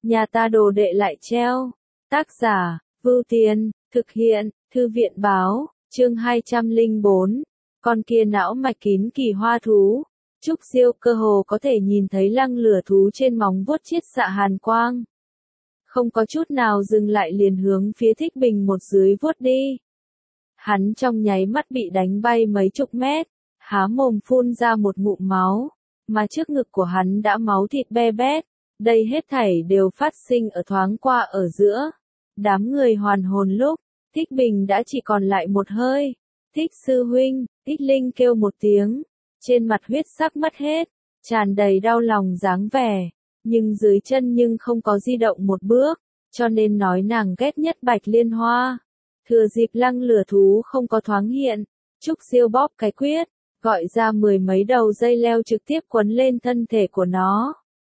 nhà ta đồ đệ lại treo. Tác giả, Vưu Tiên, thực hiện, Thư viện báo, chương 204, con kia não mạch kín kỳ hoa thú. Trúc Diêu cơ hồ có thể nhìn thấy lăng lửa thú trên móng vuốt chiết xạ hàn quang. Không có chút nào dừng lại liền hướng phía Thích Bình một dưới vuốt đi. Hắn trong nháy mắt bị đánh bay mấy chục mét, há mồm phun ra một ngụm máu, mà trước ngực của hắn đã máu thịt be bét. Đây hết thảy đều phát sinh ở thoáng qua ở giữa. Đám người hoàn hồn lúc, Thích Bình đã chỉ còn lại một hơi. Thích sư huynh, Thích Linh kêu một tiếng, trên mặt huyết sắc mất hết, tràn đầy đau lòng dáng vẻ, nhưng dưới chân nhưng không có di động một bước, cho nên nói nàng ghét nhất Bạch Liên Hoa. Thừa dịp lăng lửa thú không có thoáng hiện, Trúc Diêu bóp cái quyết, gọi ra 10 mấy đầu dây leo trực tiếp quấn lên thân thể của nó.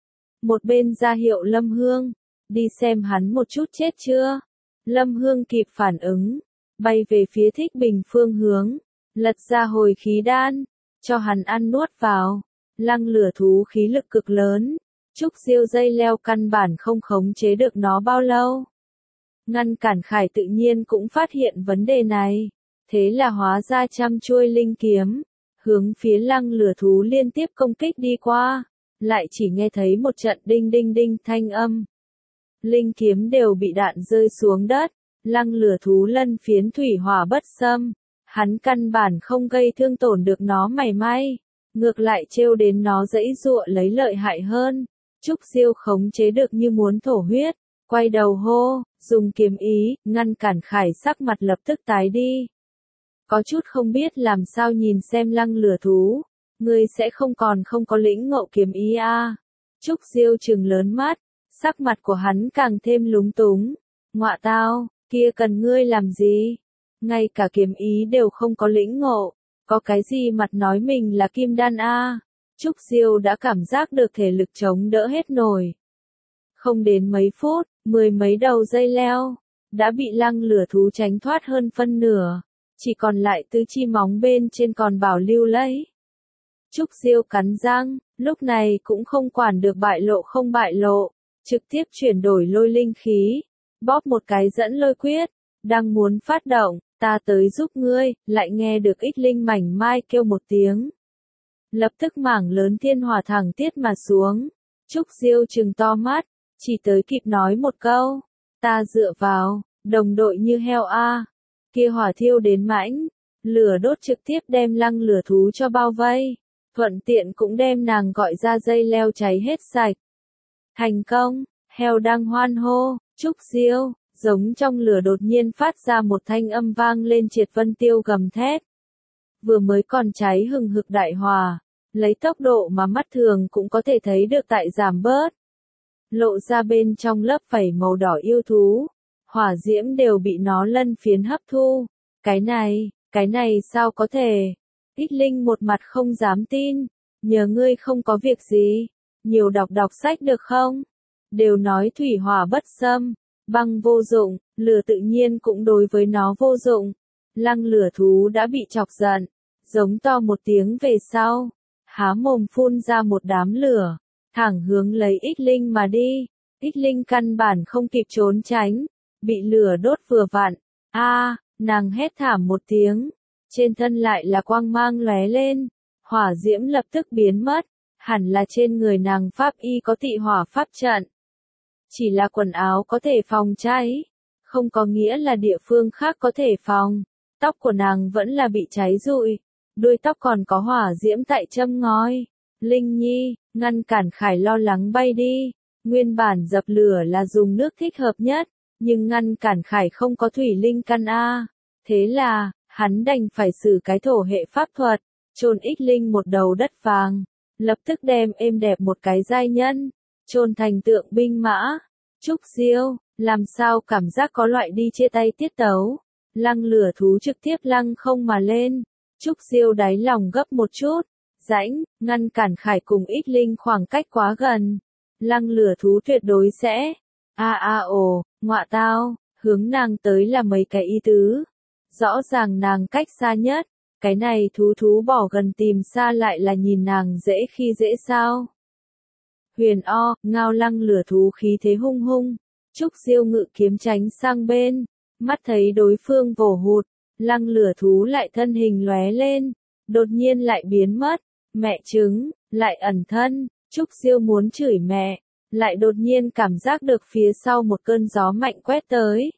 Một bên ra hiệu Lâm Hương, đi xem hắn một chút chết chưa. Lâm Hương kịp phản ứng, bay về phía Thích Bình phương hướng, lật ra hồi khí đan, cho hắn ăn nuốt vào. Lăng lửa thú khí lực cực lớn, Trúc Diêu dây leo căn bản không khống chế được nó bao lâu. Ngăn cản Khải tự nhiên cũng phát hiện vấn đề này, thế là hóa ra trăm chuôi linh kiếm, hướng phía lăng lửa thú liên tiếp công kích đi qua, lại chỉ nghe thấy một trận đinh đinh đinh thanh âm. Linh kiếm đều bị đạn rơi xuống đất, lăng lửa thú lân phiến thủy hỏa bất xâm, hắn căn bản không gây thương tổn được nó mảy may, ngược lại trêu đến nó giãy giụa lấy lợi hại hơn. Trúc Diêu khống chế được như muốn thổ huyết, quay đầu hô, dùng kiếm ý, ngăn cản Khải sắc mặt lập tức tái đi. Có chút không biết làm sao nhìn xem lăng lửa thú, ngươi sẽ không có lĩnh ngộ kiếm ý à. Trúc Diêu trừng lớn mắt, sắc mặt của hắn càng thêm lúng túng. Ngọa tao, kia cần ngươi làm gì? Ngay cả kiếm ý đều không có lĩnh ngộ, có cái gì mặt nói mình là kim đan a? Trúc Diêu đã cảm giác được thể lực chống đỡ hết nổi. Không đến mấy phút, 10 mấy đầu dây leo đã bị lăng lửa thú tránh thoát hơn phân nửa, chỉ còn lại tứ chi móng bên trên còn bảo lưu lấy. Trúc Diêu cắn răng, lúc này cũng không quản được bại lộ không bại lộ, trực tiếp chuyển đổi lôi linh khí, bóp một cái dẫn lôi quyết, đang muốn phát động, ta tới giúp ngươi, lại nghe được Ích Linh mảnh mai kêu một tiếng. Lập tức mảng lớn thiên hỏa thẳng tiết mà xuống, Trúc Diêu trừng to mắt, chỉ tới kịp nói một câu, ta dựa vào, đồng đội như heo a. Kia hỏa thiêu đến mãnh, lửa đốt trực tiếp đem lăng lửa thú cho bao vây, thuận tiện cũng đem nàng gọi ra dây leo cháy hết sạch. Thành công, heo đang hoan hô, Trúc Diêu, giống trong lửa đột nhiên phát ra một thanh âm vang lên triệt vân tiêu gầm thét. Vừa mới còn cháy hừng hực đại hỏa, lấy tốc độ mà mắt thường cũng có thể thấy được tại giảm bớt. Lộ ra bên trong lớp vảy màu đỏ yêu thú, hỏa diễm đều bị nó lân phiến hấp thu. Cái này sao có thể? Ích Linh một mặt không dám tin, nhờ ngươi không có việc gì, nhiều đọc sách được không? Đều nói thủy hỏa bất xâm, băng vô dụng, lửa tự nhiên cũng đối với nó vô dụng. Lăng lửa thú đã bị chọc giận, giống to một tiếng về sau, há mồm phun ra một đám lửa, thẳng hướng lấy Ích Linh mà đi. Ích Linh căn bản không kịp trốn tránh, bị lửa đốt vừa vặn. Nàng hét thảm một tiếng, trên thân lại là quang mang lóe lên, hỏa diễm lập tức biến mất, hẳn là trên người nàng pháp y có tị hỏa pháp trận. Chỉ là quần áo có thể phòng cháy, không có nghĩa là địa phương khác có thể phòng. Tóc của nàng vẫn là bị cháy rụi, đuôi tóc còn có hỏa diễm tại châm ngòi. Linh Nhi, ngăn cản Khải lo lắng bay đi, nguyên bản dập lửa là dùng nước thích hợp nhất, nhưng ngăn cản Khải không có thủy linh căn a. Thế là, hắn đành phải sử cái thổ hệ pháp thuật, chôn Ích Linh một đầu đất vàng, lập tức đem êm đẹp một cái giai nhân, chôn thành tượng binh mã. Trúc Diêu, làm sao cảm giác có loại đi chia tay tiết tấu. Lăng lửa thú trực tiếp lăng không mà lên, Trúc Diêu đáy lòng gấp một chút, rãnh, ngăn cản Khải cùng Ích Linh khoảng cách quá gần. Lăng lửa thú tuyệt đối sẽ, ngọa tao, hướng nàng tới là mấy cái ý tứ. Rõ ràng nàng cách xa nhất, cái này thú bỏ gần tìm xa lại là nhìn nàng dễ khi dễ sao. Huyền o, ngao lăng lửa thú khí thế hung hung. Trúc Diêu ngự kiếm tránh sang bên. Mắt thấy đối phương vồ hụt. Lăng lửa thú lại thân hình lóe lên. Đột nhiên lại biến mất. Mẹ trứng, lại ẩn thân. Trúc Diêu muốn chửi mẹ. Lại đột nhiên cảm giác được phía sau một cơn gió mạnh quét tới.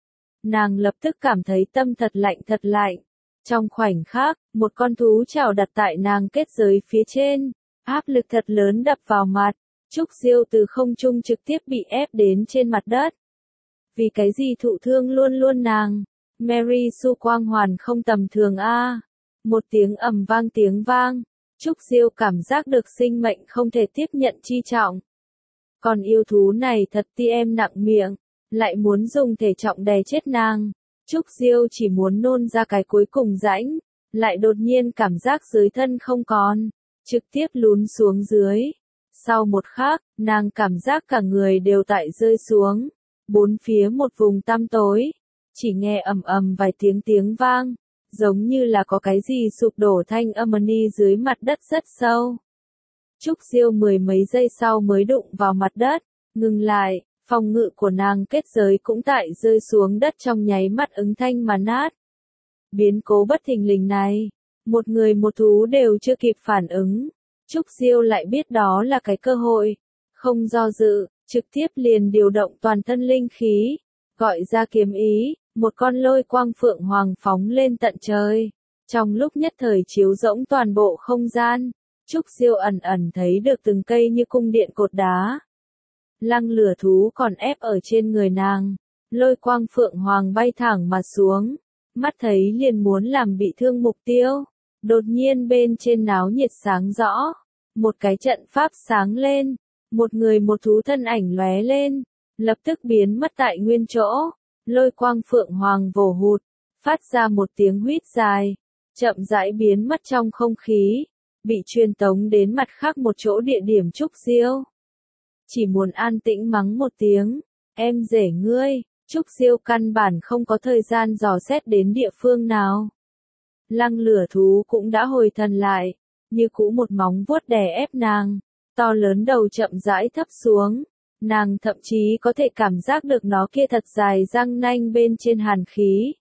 Nàng lập tức cảm thấy tâm thật lạnh. Trong khoảnh khắc, một con thú chảo đặt tại nàng kết giới phía trên. Áp lực thật lớn đập vào mặt. Trúc Diêu từ không trung trực tiếp bị ép đến trên mặt đất. Vì cái gì thụ thương luôn luôn nàng? Mary Sue quang hoàn không tầm thường a. Một tiếng ầm vang tiếng vang. Trúc Diêu cảm giác được sinh mệnh không thể tiếp nhận chi trọng. Còn yêu thú này thật ti em nặng miệng, lại muốn dùng thể trọng đè chết nàng. Trúc Diêu chỉ muốn nôn ra cái cuối cùng rãnh, lại đột nhiên cảm giác dưới thân không còn, trực tiếp lún xuống dưới. Sau một khắc, nàng cảm giác cả người đều tại rơi xuống, bốn phía một vùng tăm tối, chỉ nghe ầm ầm vài tiếng vang, giống như là có cái gì sụp đổ thanh âm dưới mặt đất rất sâu. Trúc Diêu mười mấy giây sau mới đụng vào mặt đất, ngừng lại, phòng ngự của nàng kết giới cũng tại rơi xuống đất trong nháy mắt ứng thanh mà nát. Biến cố bất thình lình này, một người một thú đều chưa kịp phản ứng. Trúc Diêu lại biết đó là cái cơ hội, không do dự, trực tiếp liền điều động toàn thân linh khí, gọi ra kiếm ý, một con lôi quang phượng hoàng phóng lên tận trời. Trong lúc nhất thời chiếu rỗng toàn bộ không gian, Trúc Diêu ẩn thấy được từng cây như cung điện cột đá. Lăng lửa thú còn ép ở trên người nàng, lôi quang phượng hoàng bay thẳng mà xuống, mắt thấy liền muốn làm bị thương mục tiêu. Đột nhiên bên trên náo nhiệt sáng rõ, một cái trận pháp sáng lên, một người một thú thân ảnh lóe lên, lập tức biến mất tại nguyên chỗ. Lôi quang phượng hoàng vồ hụt, phát ra một tiếng huýt dài, chậm rãi biến mất trong không khí, bị truyền tống đến mặt khác một chỗ địa điểm. Trúc Diêu chỉ muốn an tĩnh mắng một tiếng, em rể ngươi. Trúc Diêu căn bản không có thời gian dò xét đến địa phương nào. Lăng lửa thú cũng đã hồi thần lại, như cũ một móng vuốt đè ép nàng, to lớn đầu chậm rãi thấp xuống, nàng thậm chí có thể cảm giác được nó kia thật dài răng nanh bên trên hàn khí.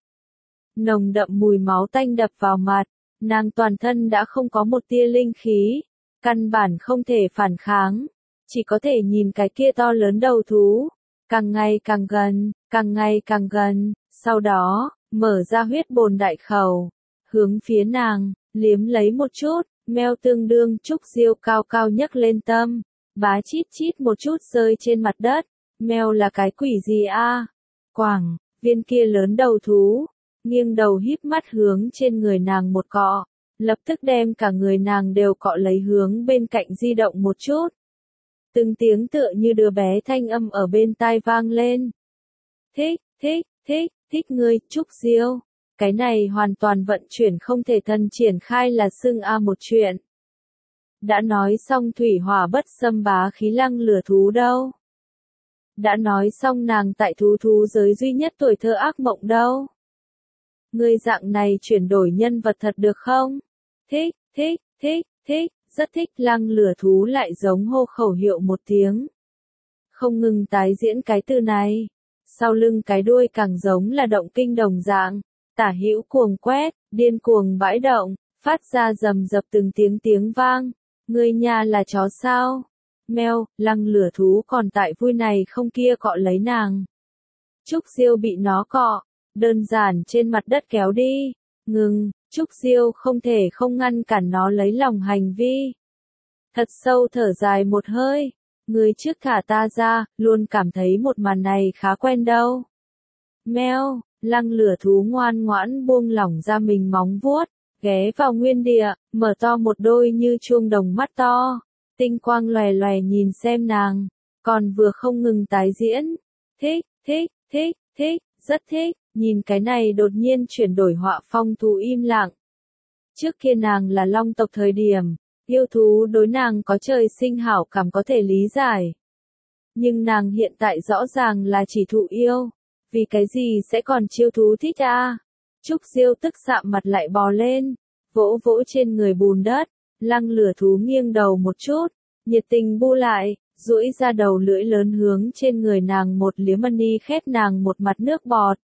Nồng đậm mùi máu tanh đập vào mặt, nàng toàn thân đã không có một tia linh khí, căn bản không thể phản kháng, chỉ có thể nhìn cái kia to lớn đầu thú, càng ngày càng gần, sau đó, mở ra huyết bồn đại khẩu, hướng phía nàng, liếm lấy một chút, meo tương đương. Trúc Diêu cao cao nhấc lên tâm, bá chít chít một chút rơi trên mặt đất, meo là cái quỷ gì a? Quảng, viên kia lớn đầu thú, nghiêng đầu híp mắt hướng trên người nàng một cọ, lập tức đem cả người nàng đều cọ lấy hướng bên cạnh di động một chút. Từng tiếng tựa như đứa bé thanh âm ở bên tai vang lên. Thích ngươi, Trúc Diêu. Cái này hoàn toàn vận chuyển không thể thần triển khai là xưng a một chuyện. Đã nói xong thủy hỏa bất xâm bá khí lăng lửa thú đâu. Đã nói xong nàng tại thú giới duy nhất tuổi thơ ác mộng đâu. Ngươi dạng này chuyển đổi nhân vật thật được không? Thích, rất thích. Lăng lửa thú lại giống hô khẩu hiệu một tiếng. Không ngừng tái diễn cái từ này. Sau lưng cái đuôi càng giống là động kinh đồng dạng. Tả hữu cuồng quét, điên cuồng bãi động, phát ra rầm rập từng tiếng vang. Ngươi nhà là chó sao? Meo, lăng lửa thú còn tại vui này không kia cọ lấy nàng. Trúc Diêu bị nó cọ, đơn giản trên mặt đất kéo đi. Ngừng, Trúc Diêu không thể không ngăn cản nó lấy lòng hành vi. Thật sâu thở dài một hơi. Người trước thả ta ra, luôn cảm thấy một màn này khá quen đâu. Meo, lăng lửa thú ngoan ngoãn buông lỏng ra mình móng vuốt, ghé vào nguyên địa, mở to một đôi như chuông đồng mắt to, tinh quang lòe lòe nhìn xem nàng, còn vừa không ngừng tái diễn. Thích, rất thích. Nhìn cái này đột nhiên chuyển đổi họa phong thú im lặng. Trước kia nàng là long tộc thời điểm, yêu thú đối nàng có trời sinh hảo cảm có thể lý giải. Nhưng nàng hiện tại rõ ràng là chỉ thụ yêu. Vì cái gì sẽ còn chiêu thú thích a? Trúc Diêu tức sạm mặt lại bò lên, vỗ vỗ trên người bùn đất, lăng lửa thú nghiêng đầu một chút, nhiệt tình bu lại, duỗi ra đầu lưỡi lớn hướng trên người nàng một liếm money khét nàng một mặt nước bọt.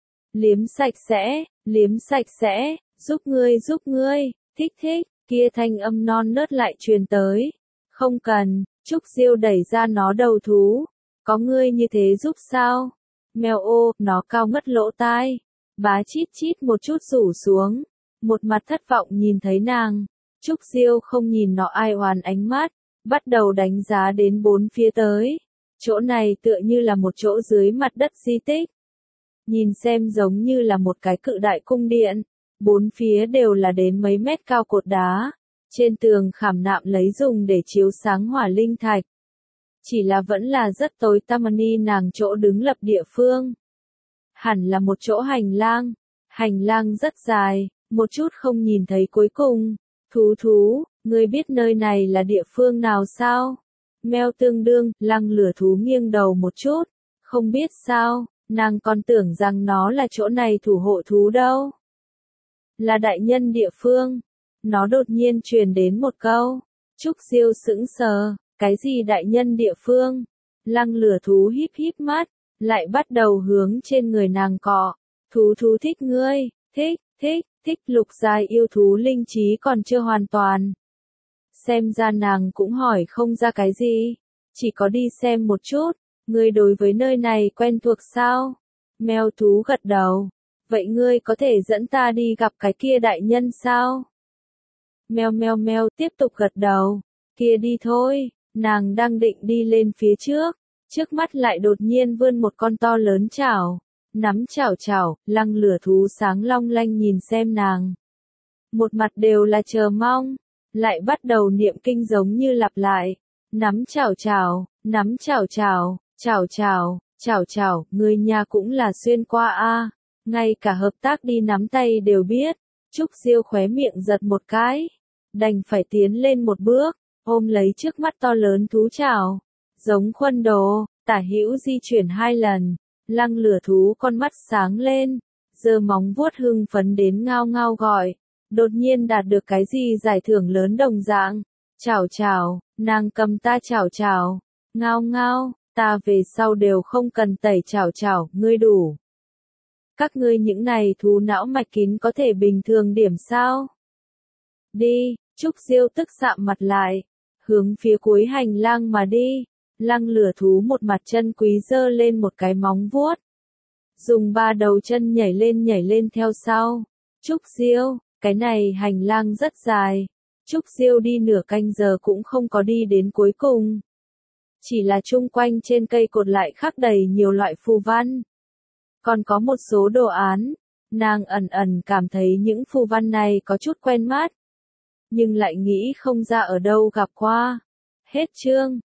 Liếm sạch sẽ, giúp ngươi, thích thích, kia thanh âm non nớt lại truyền tới. Không cần, Trúc Diêu đẩy ra nó đầu thú. Có ngươi như thế giúp sao? Mèo ô, nó cao ngất lỗ tai. Bá chít chít một chút rủ xuống. Một mặt thất vọng nhìn thấy nàng. Trúc Diêu không nhìn nó ai oán ánh mắt. Bắt đầu đánh giá đến bốn phía tới. Chỗ này tựa như là một chỗ dưới mặt đất di tích. Nhìn xem giống như là một cái cự đại cung điện. Bốn phía đều là đến mấy mét cao cột đá. Trên tường khảm nạm lấy dùng để chiếu sáng hỏa linh thạch. Chỉ là vẫn là rất tối tăm nàng chỗ đứng lập địa phương. Hẳn là một chỗ hành lang rất dài, một chút không nhìn thấy cuối cùng. Thú, ngươi biết nơi này là địa phương nào sao? Mèo tương đương, lăng lửa thú nghiêng đầu một chút. Không biết sao, nàng còn tưởng rằng nó là chỗ này thủ hộ thú đâu. Là đại nhân địa phương. Nó đột nhiên truyền đến một câu. Trúc Diêu sững sờ, cái gì đại nhân địa phương? Lăng lửa thú híp híp mắt, lại bắt đầu hướng trên người nàng cọ. Thú thích ngươi, thích lục giai yêu thú linh trí còn chưa hoàn toàn. Xem ra nàng cũng hỏi không ra cái gì, chỉ có đi xem một chút, ngươi đối với nơi này quen thuộc sao? Mèo thú gật đầu, vậy ngươi có thể dẫn ta đi gặp cái kia đại nhân sao? Mèo tiếp tục gật đầu, kia đi thôi, nàng đang định đi lên phía trước mắt lại đột nhiên vươn một con to lớn chảo. Nắm chảo, lăng lửa thú sáng long lanh nhìn xem nàng. Một mặt đều là chờ mong, lại bắt đầu niệm kinh giống như lặp lại. Nắm chảo, người nhà cũng là xuyên qua a, ngay cả hợp tác đi nắm tay đều biết. Trúc Diêu khóe miệng giật một cái, đành phải tiến lên một bước, ôm lấy trước mắt to lớn thú chảo. Giống khuôn đồ, tả hữu di chuyển 2 lần. Lăng lửa thú con mắt sáng lên, giơ móng vuốt hưng phấn đến ngao ngao gọi, đột nhiên đạt được cái gì giải thưởng lớn đồng dạng. Chảo, nàng cầm ta chảo, ngao, ta về sau đều không cần tẩy chảo, ngươi đủ. Các ngươi những này thú não mạch kín có thể bình thường điểm sao? Đi, Trúc Diêu tức sạm mặt lại, hướng phía cuối hành lang mà đi. Lăng lửa thú một mặt chân quý giơ lên một cái móng vuốt. Dùng 3 đầu chân nhảy lên theo sau. Trúc Diêu, cái này hành lang rất dài. Trúc Diêu đi nửa canh giờ cũng không có đi đến cuối cùng. Chỉ là chung quanh trên cây cột lại khắc đầy nhiều loại phù văn. Còn có một số đồ án. Nàng ẩn cảm thấy những phù văn này có chút quen mắt. Nhưng lại nghĩ không ra ở đâu gặp qua. Hết chương.